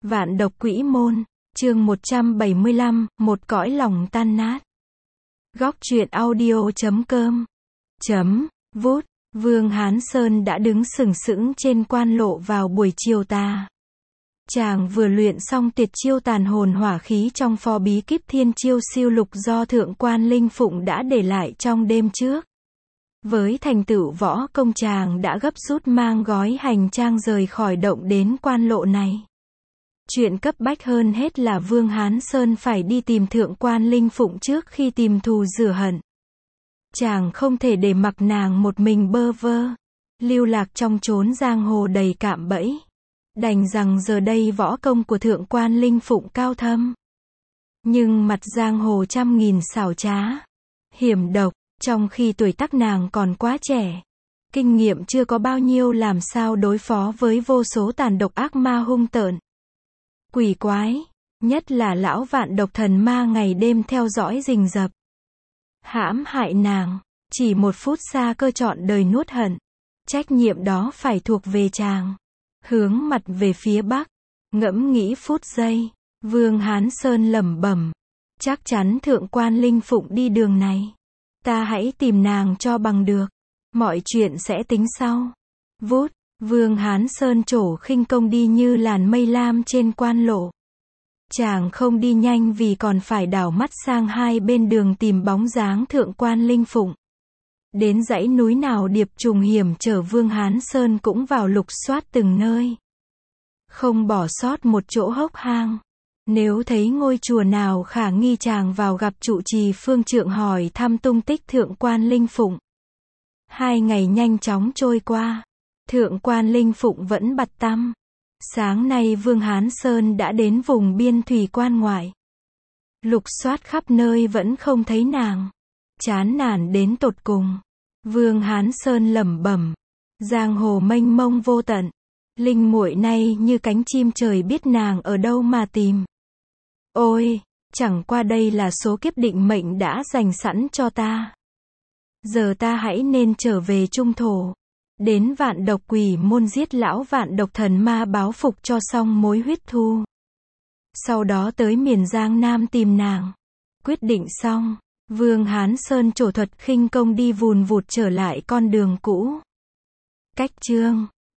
Vạn độc quỷ môn, chương 175, một cõi lòng tan nát. Góc truyện audio.com Vút, Vương Hán Sơn đã đứng sừng sững trên quan lộ vào buổi chiều tà. Chàng vừa luyện xong tuyệt chiêu tàn hồn hỏa khí trong phò bí kíp thiên chiêu siêu lục do thượng quan Linh Phụng đã để lại trong đêm trước. Với thành tựu võ công, chàng đã gấp rút mang gói hành trang rời khỏi động đến quan lộ này. Chuyện cấp bách hơn hết là Vương Hán Sơn phải đi tìm thượng quan Linh Phụng trước khi tìm thù rửa hận. Chàng không thể để mặc nàng một mình bơ vơ, lưu lạc trong chốn giang hồ đầy cạm bẫy. Đành rằng giờ đây võ công của thượng quan Linh Phụng cao thâm, nhưng mặt giang hồ trăm nghìn xảo trá, hiểm độc, trong khi tuổi tác nàng còn quá trẻ. Kinh nghiệm chưa có bao nhiêu làm sao đối phó với vô số tàn độc ác ma hung tợn, quỷ quái, nhất là lão vạn độc thần ma ngày đêm theo dõi rình rập, hãm hại nàng. Chỉ một phút xa cơ trọn đời nuốt hận, trách nhiệm đó phải thuộc về chàng. Hướng mặt về phía bắc, ngẫm nghĩ phút giây, Vương Hán Sơn lẩm bẩm, chắc chắn thượng quan Linh Phụng đi đường này. Ta hãy tìm nàng cho bằng được, mọi chuyện sẽ tính sau. Vút, Vương Hán Sơn trổ khinh công đi như làn mây lam trên quan lộ. Chàng không đi nhanh vì còn phải đảo mắt sang hai bên đường tìm bóng dáng thượng quan Linh Phụng. Đến dãy núi nào điệp trùng hiểm trở, Vương Hán Sơn cũng vào lục soát từng nơi, không bỏ sót một chỗ hốc hang. Nếu thấy ngôi chùa nào khả nghi, chàng vào gặp trụ trì phương trượng hỏi thăm tung tích thượng quan Linh Phụng. 2 ngày nhanh chóng trôi qua, thượng quan Linh Phụng vẫn bặt tăm. Sáng nay Vương Hán Sơn đã đến vùng biên thủy quan ngoại, lục soát khắp nơi vẫn không thấy nàng. Chán nản đến tột cùng, Vương Hán Sơn lẩm bẩm, giang hồ mênh mông vô tận, Linh muội này như cánh chim trời, biết nàng ở đâu mà tìm. Ôi, chẳng qua đây là số kiếp định mệnh đã dành sẵn cho ta. Giờ ta hãy nên trở về trung thổ, đến vạn độc quỷ môn giết lão vạn độc thần ma báo phục cho xong mối huyết thù. Sau đó tới miền Giang Nam tìm nàng. Quyết định xong, Vương Hán Sơn trổ thuật khinh công đi vùn vụt trở lại con đường cũ. Cách chương